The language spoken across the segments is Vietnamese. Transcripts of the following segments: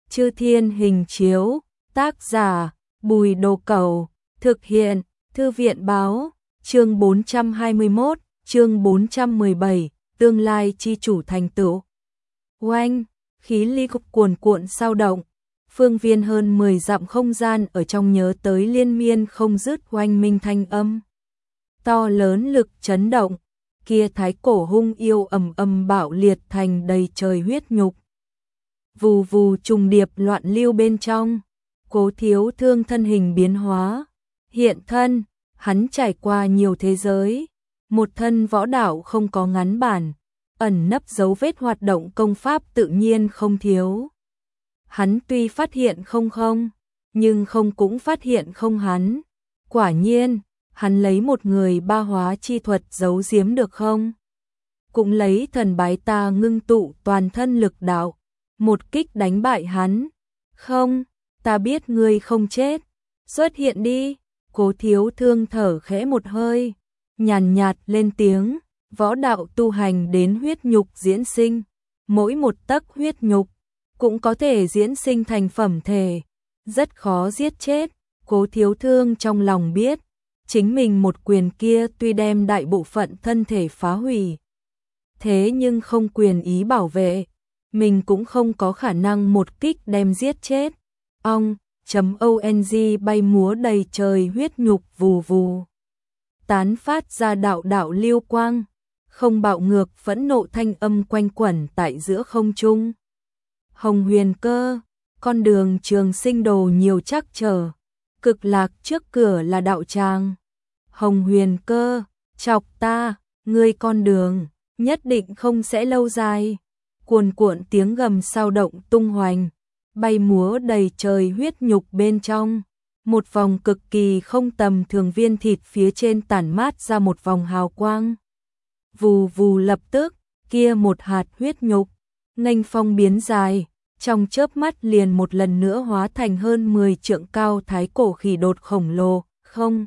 Chư Thiên Hình Chiếu, tác giả, Bùi Đồ Cẩu, thực hiện, Thư viện Báo, chương 421, chương 417, tương lai chi chủ thành tựu. Oanh, khí ly cục cuồn cuộn sao động, phương viên hơn 10 dặm không gian ở trong nhớ tới liên miên không dứt oanh minh thanh âm. To lớn lực chấn động, kia thái cổ hung yêu ầm ầm bạo liệt thành đầy trời huyết nhục. Vù vù trùng điệp loạn lưu bên trong, Cố Thiếu Thương thân hình biến hóa, hiện thân, hắn trải qua nhiều thế giới, một thân võ đạo không có ngắn bản, ẩn nấp dấu vết hoạt động công pháp tự nhiên không thiếu. Hắn tuy phát hiện không, nhưng không cũng phát hiện không hắn. Quả nhiên, hắn lấy một người ba hóa chi thuật giấu giếm được không? Cũng lấy thần bái ta ngưng tụ toàn thân lực đạo, một kích đánh bại hắn. Không, ta biết ngươi không chết, xuất hiện đi. Cố Thiếu Thương thở khẽ một hơi, nhàn nhạt lên tiếng, võ đạo tu hành đến huyết nhục diễn sinh, mỗi một tấc huyết nhục cũng có thể diễn sinh thành phẩm thể, rất khó giết chết. Cố Thiếu Thương trong lòng biết, chính mình một quyền kia tuy đem đại bộ phận thân thể phá hủy, thế nhưng không quyền ý bảo vệ, mình cũng không có khả năng một kích đem giết chết. Ong, .ong bay múa đầy trời huyết nhục vù vù, tán phát ra đạo đạo lưu quang, không bạo ngược phẫn nộ thanh âm quanh quẩn tại giữa không trung. Hồng Huyền Cơ, con đường trường sinh đồ nhiều trắc trở, cực lạc trước cửa là đạo tràng. Hồng Huyền Cơ, chọc ta, ngươi con đường nhất định không sẽ lâu dài. Cuồn cuộn tiếng gầm sao động tung hoành, bay múa đầy trời huyết nhục bên trong. Một vòng cực kỳ không tầm thường viên thịt phía trên tản mát ra một vòng hào quang. Vù vù lập tức, kia một hạt huyết nhục, nghênh phong biến dài, trong chớp mắt liền một lần nữa hóa thành hơn 10 trượng cao thái cổ khỉ đột khổng lồ, không.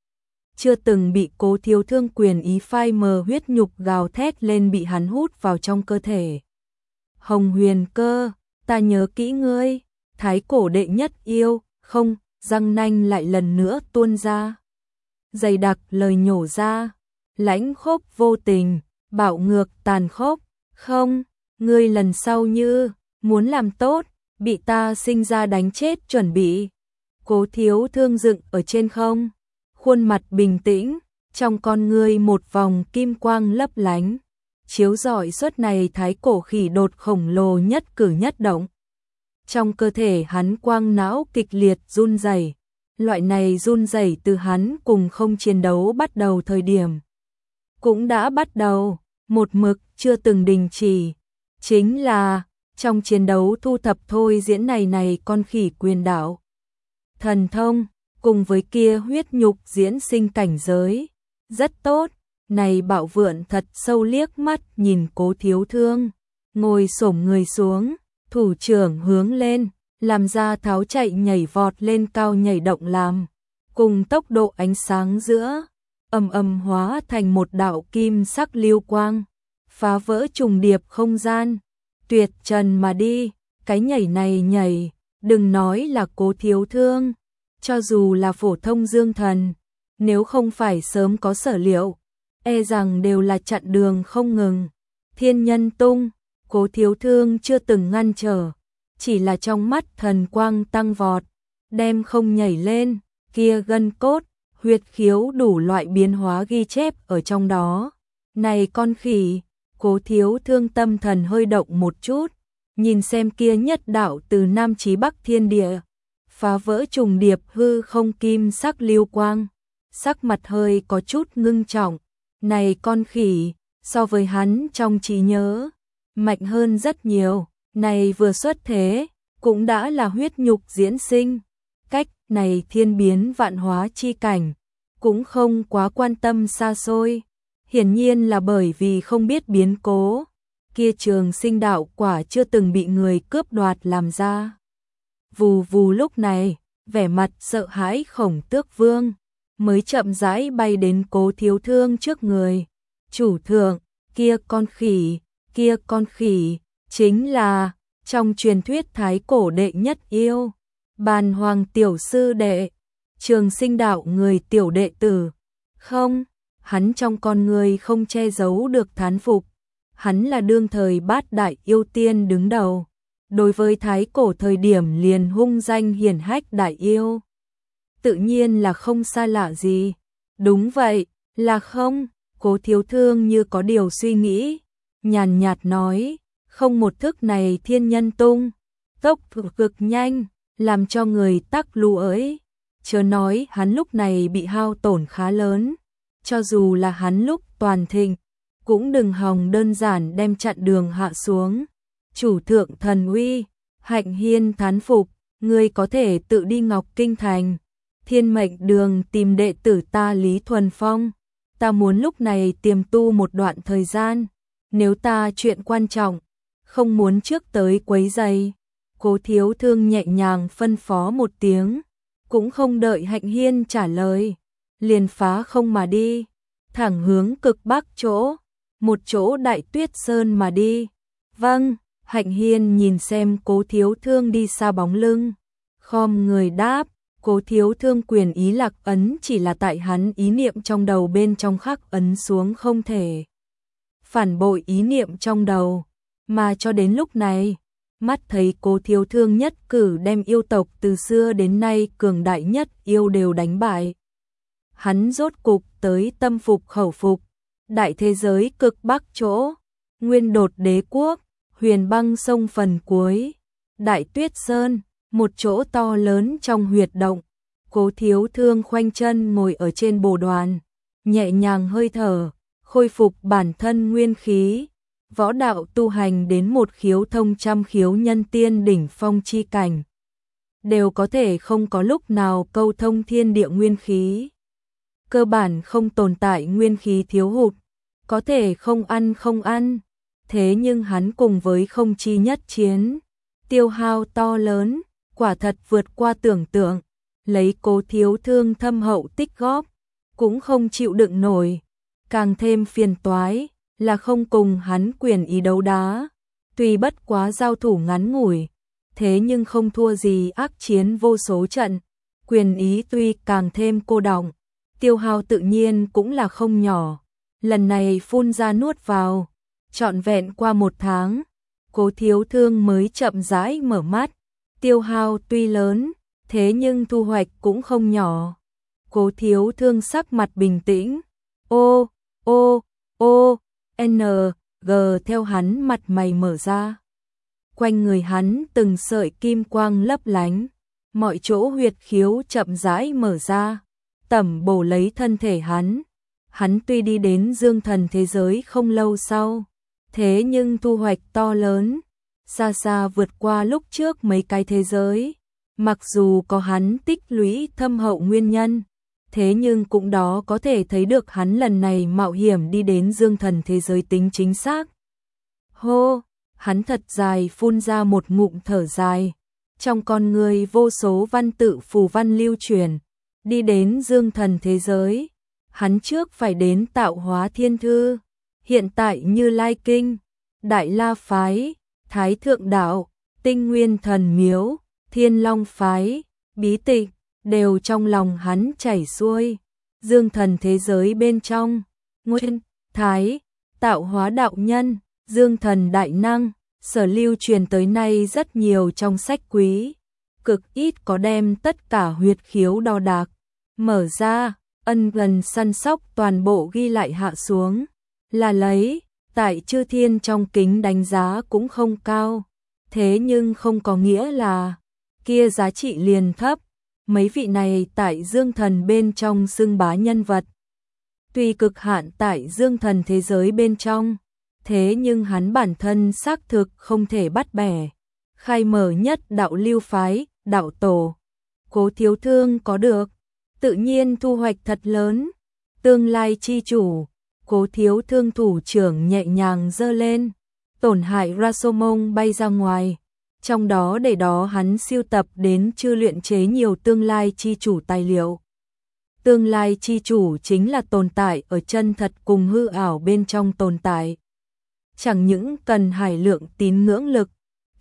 Chưa từng bị Cố Thiếu Thương quyền ý phai mờ huyết nhục gào thét lên bị hắn hút vào trong cơ thể. Hồng Huyền Cơ, ta nhớ kỹ ngươi, thái cổ đệ nhất yêu, không, răng nanh lại lần nữa tuôn ra. Dày đặc lời nhổ ra, lãnh khốc vô tình, bạo ngược tàn khốc, không, ngươi lần sau như muốn làm tốt, bị ta sinh ra đánh chết chuẩn bị. Cố Thiếu Thương dựng ở trên không, khuôn mặt bình tĩnh, trong con ngươi một vòng kim quang lấp lánh, chiếu rọi suốt này thái cổ khỉ đột khổng lồ nhất cử nhất động. Trong cơ thể hắn quang não kịch liệt run rẩy, loại này run rẩy từ hắn cùng không chiến đấu bắt đầu thời điểm cũng đã bắt đầu, một mực chưa từng đình chỉ, chính là trong chiến đấu thu thập thôi diễn này con khỉ quyền đạo thần thông, cùng với kia huyết nhục diễn sinh cảnh giới, rất tốt. Này Bảo Vượn thật sâu liếc mắt nhìn Cố Thiếu Thương, ngồi xổm người xuống, thủ trưởng hướng lên, làm ra tháo chạy nhảy vọt lên cao nhảy động làm, cùng tốc độ ánh sáng giữa, ầm ầm hóa thành một đạo kim sắc lưu quang, phá vỡ trùng điệp không gian, tuyệt trần mà đi. Cái nhảy này nhảy, đừng nói là Cố Thiếu Thương, cho dù là phổ thông dương thần, nếu không phải sớm có sở liệu, e rằng đều là chặn đường không ngừng. Thiên Nhân Tung, Cố Thiếu Thương chưa từng ngăn trở, chỉ là trong mắt thần quang tăng vọt, đem không nhảy lên, kia gân cốt, huyệt khiếu đủ loại biến hóa ghi chép ở trong đó. Này con khỉ, Cố Thiếu Thương tâm thần hơi động một chút, nhìn xem kia nhất đạo từ Nam chí Bắc thiên địa, phá vỡ trùng điệp hư không kim sắc lưu quang, sắc mặt hơi có chút ngưng trọng. Này con khỉ, so với hắn trong trí nhớ, mạnh hơn rất nhiều, này vừa xuất thế, cũng đã là huyết nhục diễn sinh, cách này thiên biến vạn hóa chi cảnh, cũng không quá quan tâm xa xôi, hiển nhiên là bởi vì không biết biến cố, kia trường sinh đạo quả chưa từng bị người cướp đoạt làm ra. Vù vù lúc này, vẻ mặt sợ hãi Khổng Tước Vương mới chậm rãi bay đến Cố Thiếu Thương trước người. Chủ thượng, kia con khỉ, chính là trong truyền thuyết thái cổ đệ nhất yêu, Bàn Hoàng tiểu sư đệ, Trường Sinh đạo người tiểu đệ tử. Không, hắn trong con người không che giấu được thán phục, hắn là đương thời bát đại yêu tiên đứng đầu, đối với thái cổ thời điểm liền hung danh hiển hách đại yêu. Tự nhiên là không xa lạ gì. Đúng vậy, là không, Cố Thiếu Thương như có điều suy nghĩ, nhàn nhạt nói, không một thức này thiên nhân tung, tốc cực nhanh, làm cho người tắc lù ấy. Chớ nói hắn lúc này bị hao tổn khá lớn, cho dù là hắn lúc toàn thịnh, cũng đừng hòng đơn giản đem chặn đường hạ xuống. Chủ thượng thần uy, Hạnh Hiên thán phục, ngươi có thể tự đi Ngọc Kinh Thành, Thiên Mệnh Đường tìm đệ tử ta Lý Thuần Phong. Ta muốn lúc này tiềm tu một đoạn thời gian, nếu ta chuyện quan trọng, không muốn trước tới quấy rầy. Cố Thiếu Thương nhẹ nhàng phân phó một tiếng, cũng không đợi Hạnh Hiên trả lời, liền phá không mà đi, thẳng hướng cực bắc chỗ, một chỗ Đại Tuyết Sơn mà đi. Vâng, Hạnh Hiên nhìn xem Cố Thiếu Thương đi xa bóng lưng, khom người đáp. Cố Thiếu Thương quyền ý lạc ấn chỉ là tại hắn ý niệm trong đầu bên trong khắc ấn xuống, không thể phản bội ý niệm trong đầu, mà cho đến lúc này, mắt thấy Cố Thiếu Thương nhất cử đem yêu tộc từ xưa đến nay cường đại nhất yêu đều đánh bại. Hắn rốt cục tới tâm phục khẩu phục, đại thế giới cực bắc chỗ, Nguyên Đột Đế Quốc, Huyền Băng sông phần cuối, Đại Tuyết Sơn, một chỗ to lớn trong huyệt động. Cố Thiếu Thương khoanh chân ngồi ở trên bồ đoàn, nhẹ nhàng hơi thở, khôi phục bản thân nguyên khí, võ đạo tu hành đến một khiếu thông trăm khiếu nhân tiên đỉnh phong chi cảnh, đều có thể không có lúc nào câu thông thiên địa nguyên khí. Cơ bản không tồn tại nguyên khí thiếu hụt, có thể không ăn, thế nhưng hắn cùng với không chi nhất chiến, tiêu hao to lớn, quả thật vượt qua tưởng tượng, lấy Cố Thiếu Thương thâm hậu tích góp, cũng không chịu đựng nổi. Càng thêm phiền toái là không cùng hắn quyền ý đấu đá, tuy bất quá giao thủ ngắn ngủi, thế nhưng không thua gì ác chiến vô số trận, quyền ý tuy càng thêm cô đọng, tiêu hao tự nhiên cũng là không nhỏ. Lần này phun ra nuốt vào, trọn vẹn qua một tháng, Cố Thiếu Thương mới chậm rãi mở mắt. Tiêu hao tuy lớn, thế nhưng thu hoạch cũng không nhỏ. Cố Thiếu Thương sắc mặt bình tĩnh, G theo hắn mặt mày mở ra. Quanh người hắn từng sợi kim quang lấp lánh, mọi chỗ huyệt khiếu chậm rãi mở ra, tẩm bổ lấy thân thể hắn. Hắn tuy đi đến dương thần thế giới không lâu sau, thế nhưng thu hoạch to lớn, xa xa vượt qua lúc trước mấy cái thế giới. Mặc dù có hắn tích lũy thâm hậu nguyên nhân, thế nhưng cũng đó có thể thấy được hắn lần này mạo hiểm đi đến dương thần thế giới tính chính xác. Hô, hắn thật dài phun ra một ngụm thở dài, trong con người vô số văn tự phù văn lưu truyền, đi đến dương thần thế giới. Hắn trước phải đến Tạo Hóa Thiên Thư, hiện tại Như Lai Kinh, Đại La Phái, Thái Thượng Đạo, Tinh Nguyên Thần Miếu, Thiên Long Phái, bí tịch, đều trong lòng hắn chảy xuôi. Dương thần thế giới bên trong, Nguyên, Thái, Tạo Hóa Đạo Nhân, Dương thần Đại Năng, sở lưu truyền tới nay rất nhiều trong sách quý, cực ít có đem tất cả huyệt khiếu đo đạc, mở ra, ân gần săn sóc toàn bộ ghi lại hạ xuống, là lấy, tại chư thiên trong kính đánh giá cũng không cao, thế nhưng không có nghĩa là kia giá trị liền thấp. Mấy vị này tại dương thần bên trong xưng bá nhân vật, tuy cực hạn tại dương thần thế giới bên trong, thế nhưng hắn bản thân xác thực không thể bắt bẻ. Khai mở nhất đạo lưu phái, đạo tổ, Cố Thiếu Thương có được, tự nhiên thu hoạch thật lớn. Tương lai chi chủ, Cố Thiếu Thương thủ trưởng nhẹ nhàng giơ lên, tổn hại Rasomon bay ra ngoài. Trong đó để đó hắn siêu tập đến chư luyện chế nhiều tương lai chi chủ tài liệu. Tương lai chi chủ chính là tồn tại ở chân thật cùng hư ảo bên trong tồn tại. Chẳng những cần hải lượng tín ngưỡng lực,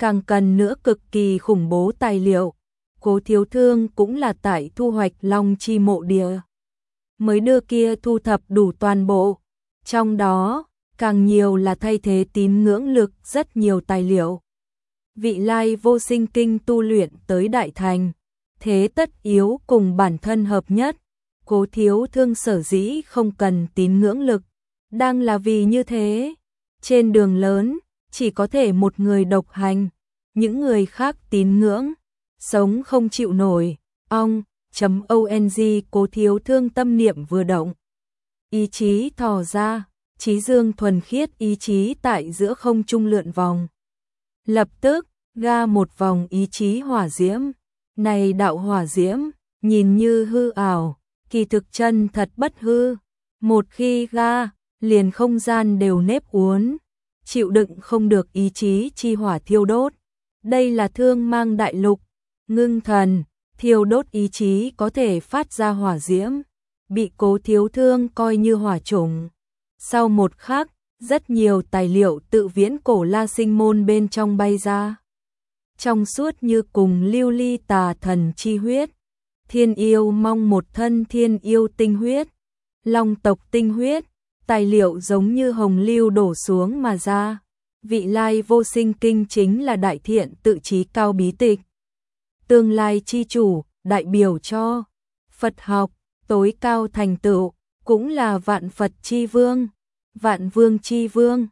càng cần nữa cực kỳ khủng bố tài liệu. Cố Thiếu Thương cũng là tại thu hoạch Long Chi mộ địa mới đưa kia thu thập đủ toàn bộ, trong đó càng nhiều là thay thế tín ngưỡng lực rất nhiều tài liệu. Vị Lai Vô Sinh Kinh tu luyện tới đại thành, thế tất yếu cùng bản thân hợp nhất. Cố Thiếu Thương sở dĩ không cần tín ngưỡng lực, đang là vì như thế. Trên đường lớn, chỉ có thể một người độc hành, những người khác tín ngưỡng, sống không chịu nổi. Ong, .ong Cố Thiếu Thương tâm niệm vừa động, ý chí thò ra, chí dương thuần khiết ý chí tại giữa không trung lượn vòng. Lập tức, ga một vòng ý chí hỏa diễm. Này đạo hỏa diễm, nhìn như hư ảo, kỳ thực chân thật bất hư. Một khi ga, liền không gian đều nếp uốn, chịu đựng không được ý chí chi hỏa thiêu đốt. Đây là Thương Mang đại lục, ngưng thần, thiêu đốt ý chí có thể phát ra hỏa diễm, bị Cố Thiếu Thương coi như hỏa chủng. Sau một khắc, rất nhiều tài liệu tự viễn cổ La Sinh môn bên trong bay ra. Trong suốt như cùng lưu ly tà thần chi huyết, thiên yêu mong một thân thiên yêu tinh huyết, long tộc tinh huyết, tài liệu giống như hồng lưu đổ xuống mà ra. Vị Lai Vô Sinh Kinh chính là đại thiện tự chí cao bí tịch, tương lai chi chủ, đại biểu cho Phật học, tối cao thành tựu, cũng là vạn Phật chi vương, vạn vương chi vương.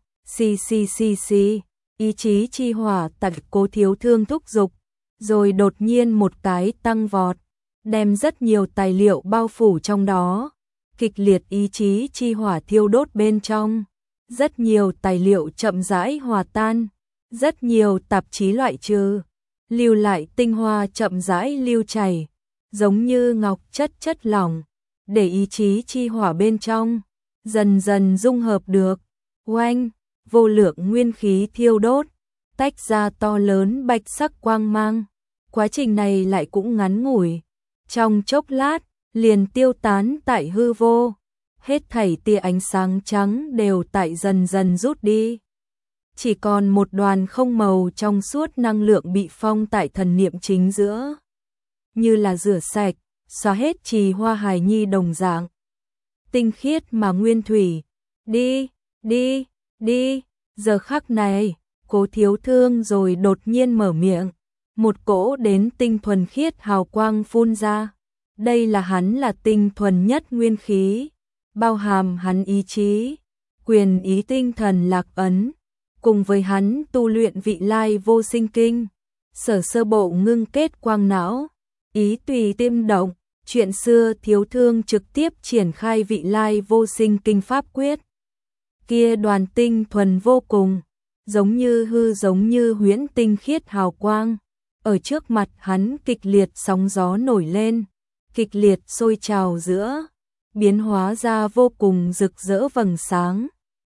Ý chí chi hỏa tại Cố Thiếu Thương thúc dục, rồi đột nhiên một cái tăng vọt, đem rất nhiều tài liệu bao phủ trong đó. Kịch liệt ý chí chi hỏa thiêu đốt bên trong, rất nhiều tài liệu chậm rãi hòa tan, rất nhiều tạp chí loại trừ, lưu lại tinh hoa chậm rãi lưu chảy, giống như ngọc chất lỏng, để ý chí chi hỏa bên trong dần dần dung hợp được. Oanh, vô lượng nguyên khí thiêu đốt, tách ra to lớn bạch sắc quang mang. Quá trình này lại cũng ngắn ngủi, trong chốc lát liền tiêu tán tại hư vô, hết thảy tia ánh sáng trắng đều tại dần dần rút đi. Chỉ còn một đoàn không màu trong suốt năng lượng bị phong tại thần niệm chính giữa, như là rửa sạch, xóa hết trì hoa hài nhi đồng dạng. Tinh khiết mà nguyên thủy, đi, giờ khắc này, Cố Thiếu Thương rồi đột nhiên mở miệng, một cỗ đến tinh thuần khiết hào quang phun ra. Đây là hắn là tinh thuần nhất nguyên khí, bao hàm hắn ý chí, quyền ý tinh thần lạc ấn, cùng với hắn tu luyện Vị Lai Vô Sinh Kinh, sơ bộ ngưng kết quang não, ý tùy tim động. Chuyện xưa Thiếu Thương trực tiếp triển khai Vị Lai Vô Sinh Kinh pháp quyết. Kia đoàn tinh thuần vô cùng, giống như hư giống như huyễn tinh khiết hào quang, ở trước mặt hắn kịch liệt sóng gió nổi lên, kịch liệt sôi trào giữa, biến hóa ra vô cùng rực rỡ vầng sáng,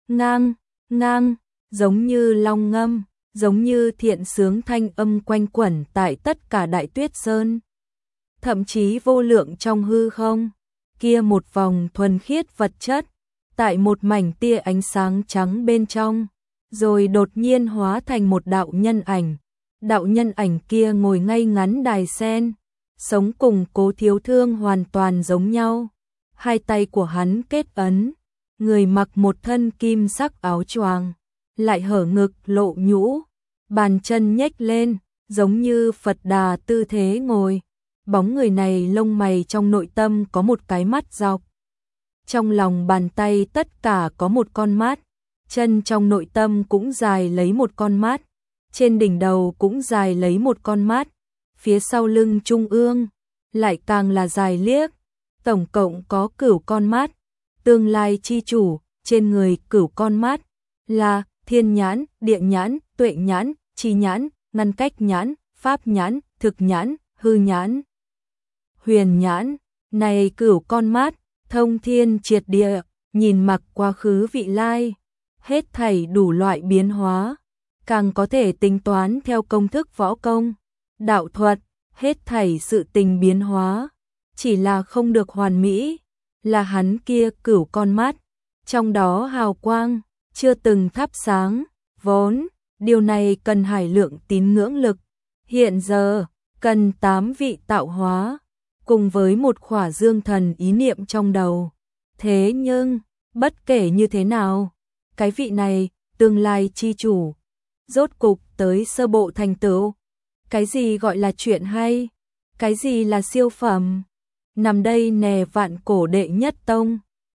ngang, giống như long ngâm, giống như thiện sướng thanh âm quanh quẩn tại tất cả Đại Tuyết Sơn. Thậm chí vô lượng trong hư không, kia một vòng thuần khiết vật chất, tại một mảnh tia ánh sáng trắng bên trong, rồi đột nhiên hóa thành một đạo nhân ảnh. Đạo nhân ảnh kia ngồi ngay ngắn đài sen, sống cùng Cố Thiếu Thương hoàn toàn giống nhau. Hai tay của hắn kết ấn, người mặc một thân kim sắc áo choàng, lại hở ngực lộ nhũ, bàn chân nhếch lên, giống như Phật Đà tư thế ngồi. Bóng người này lông mày trong nội tâm có một cái mắt dọc. Trong lòng bàn tay tất cả có một con mắt, chân trong nội tâm cũng dài lấy một con mắt, trên đỉnh đầu cũng dài lấy một con mắt, phía sau lưng trung ương lại càng là dài liếc, tổng cộng có 9 con mắt. Tương lai chi chủ, trên người 9 con mắt là thiên nhãn, địa nhãn, tuệ nhãn, chi nhãn, ngăn cách nhãn, pháp nhãn, thực nhãn, hư nhãn, huyền nhãn. Này 9 con mắt, thông thiên triệt địa, nhìn mặc quá khứ vị lai, hết thảy đủ loại biến hóa, càng có thể tính toán theo công thức võ công, đạo thuật, hết thảy sự tình biến hóa, chỉ là không được hoàn mỹ, là hắn kia 9 con mắt, trong đó hào quang chưa từng thắp sáng, vốn Điều này cần hải lượng tín ngưỡng lực. Hiện giờ, cần 8 vị tạo hóa, cùng với một khỏa dương thần ý niệm trong đầu. Thế nhưng, bất kể như thế nào, cái vị này, tương lai chi chủ, rốt cục tới sơ bộ thành tựu. Cái gì gọi là chuyện hay? Cái gì là siêu phẩm? Nằm đây nè vạn cổ đệ nhất tông.